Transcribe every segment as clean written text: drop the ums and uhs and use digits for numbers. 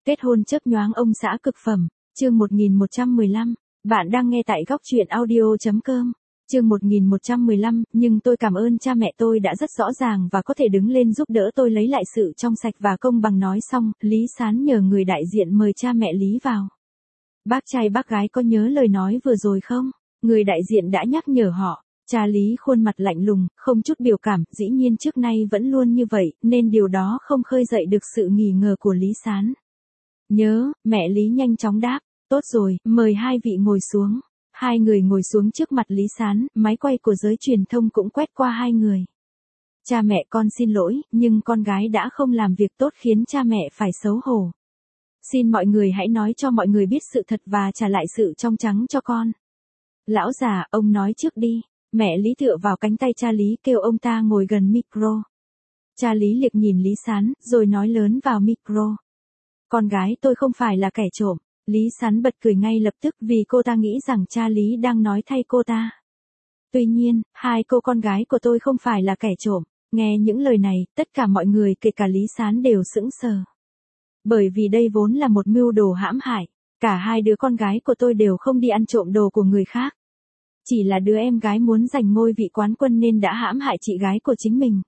Kết hôn chớp nhoáng ông xã cực phẩm, chương 1115, bạn đang nghe tại góc truyện audio.com. Chương 1115, nhưng tôi cảm ơn cha mẹ tôi đã rất rõ ràng và có thể đứng lên giúp đỡ tôi lấy lại sự trong sạch và công bằng. Nói xong, Lý Sán nhờ người đại diện mời cha mẹ Lý vào. Bác trai bác gái có nhớ lời nói vừa rồi không? Người đại diện đã nhắc nhở họ. Cha Lý khuôn mặt lạnh lùng, không chút biểu cảm, dĩ nhiên trước nay vẫn luôn như vậy, nên điều đó không khơi dậy được sự nghi ngờ của Lý Sán. Nhớ, mẹ Lý nhanh chóng đáp, tốt rồi, mời hai vị ngồi xuống. Hai người ngồi xuống trước mặt Lý Sán, máy quay của giới truyền thông cũng quét qua hai người. Cha mẹ con xin lỗi, nhưng con gái đã không làm việc tốt khiến cha mẹ phải xấu hổ. Xin mọi người hãy nói cho mọi người biết sự thật và trả lại sự trong trắng cho con. Lão già, ông nói trước đi. Mẹ Lý tựa vào cánh tay cha Lý kêu ông ta ngồi gần micro. Cha Lý liếc nhìn Lý Sán, rồi nói lớn vào micro. Con gái tôi không phải là kẻ trộm. Lý Sán bật cười ngay lập tức vì cô ta nghĩ rằng cha Lý đang nói thay cô ta. Tuy nhiên, hai cô con gái của tôi không phải là kẻ trộm. Nghe những lời này, tất cả mọi người kể cả Lý Sán đều sững sờ. Bởi vì đây vốn là một mưu đồ hãm hại. Cả hai đứa con gái của tôi đều không đi ăn trộm đồ của người khác. Chỉ là đứa em gái muốn giành ngôi vị quán quân nên đã hãm hại chị gái của chính mình.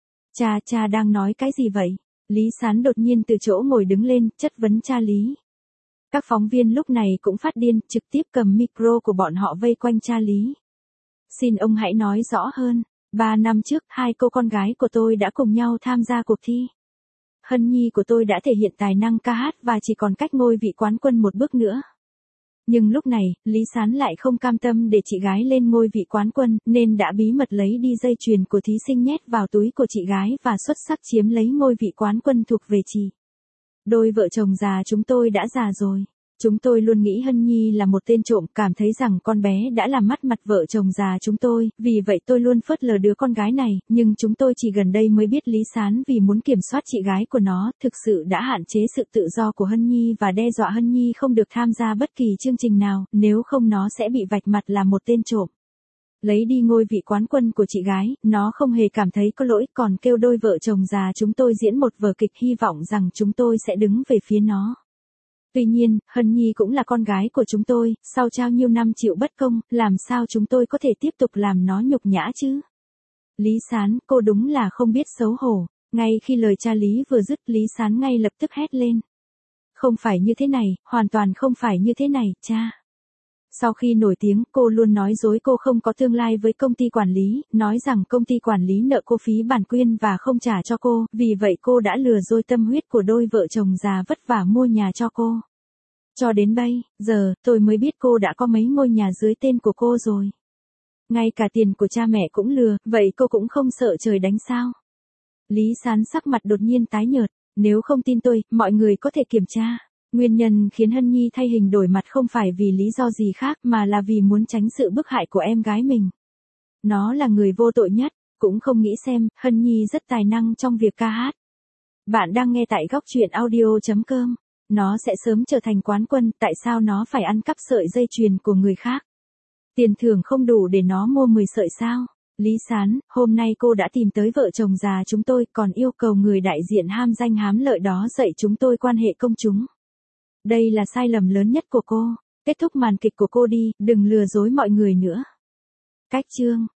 Cha đang nói cái gì vậy? Lý Sán đột nhiên từ chỗ ngồi đứng lên, chất vấn cha Lý. Các phóng viên lúc này cũng phát điên, trực tiếp cầm micro của bọn họ vây quanh cha Lý. Xin ông hãy nói rõ hơn. 3 năm trước, hai cô con gái của tôi đã cùng nhau tham gia cuộc thi. Hân nhi của tôi đã thể hiện tài năng ca hát và chỉ còn cách ngôi vị quán quân một bước nữa. Nhưng lúc này, Lý Sán lại không cam tâm để chị gái lên ngôi vị quán quân, nên đã bí mật lấy đi dây chuyền của thí sinh nhét vào túi của chị gái và xuất sắc chiếm lấy ngôi vị quán quân thuộc về chị. Đôi vợ chồng già chúng tôi đã già rồi. Chúng tôi luôn nghĩ Hân Nhi là một tên trộm, cảm thấy rằng con bé đã làm mất mặt vợ chồng già chúng tôi, vì vậy tôi luôn phớt lờ đứa con gái này, nhưng chúng tôi chỉ gần đây mới biết Lý Sán vì muốn kiểm soát chị gái của nó, thực sự đã hạn chế sự tự do của Hân Nhi và đe dọa Hân Nhi không được tham gia bất kỳ chương trình nào, nếu không nó sẽ bị vạch mặt là một tên trộm. Lấy đi ngôi vị quán quân của chị gái, nó không hề cảm thấy có lỗi, còn kêu đôi vợ chồng già chúng tôi diễn một vở kịch hy vọng rằng chúng tôi sẽ đứng về phía nó. Tuy nhiên, Hân Nhi cũng là con gái của chúng tôi, sau bao nhiêu năm chịu bất công, làm sao chúng tôi có thể tiếp tục làm nó nhục nhã chứ? Lý Sán, cô đúng là không biết xấu hổ. Ngay khi lời cha Lý vừa dứt, Lý Sán ngay lập tức hét lên. Không phải như thế này, hoàn toàn không phải như thế này, cha. Sau khi nổi tiếng, cô luôn nói dối cô không có tương lai với công ty quản lý, nói rằng công ty quản lý nợ cô phí bản quyền và không trả cho cô, vì vậy cô đã lừa dối tâm huyết của đôi vợ chồng già vất vả mua nhà cho cô. Cho đến bây giờ, tôi mới biết cô đã có mấy ngôi nhà dưới tên của cô rồi. Ngay cả tiền của cha mẹ cũng lừa, vậy cô cũng không sợ trời đánh sao? Lý Sán sắc mặt đột nhiên tái nhợt, nếu không tin tôi, mọi người có thể kiểm tra. Nguyên nhân khiến Hân Nhi thay hình đổi mặt không phải vì lý do gì khác mà là vì muốn tránh sự bức hại của em gái mình. Nó là người vô tội nhất, cũng không nghĩ xem, Hân Nhi rất tài năng trong việc ca hát. Bạn đang nghe tại góc truyện audio.com. Nó sẽ sớm trở thành quán quân, tại sao nó phải ăn cắp sợi dây chuyền của người khác? Tiền thưởng không đủ để nó mua 10 sợi sao? Lý Sán, hôm nay cô đã tìm tới vợ chồng già chúng tôi, còn yêu cầu người đại diện ham danh hám lợi đó dạy chúng tôi quan hệ công chúng. Đây là sai lầm lớn nhất của cô. Kết thúc màn kịch của cô đi, đừng lừa dối mọi người nữa. Cách chương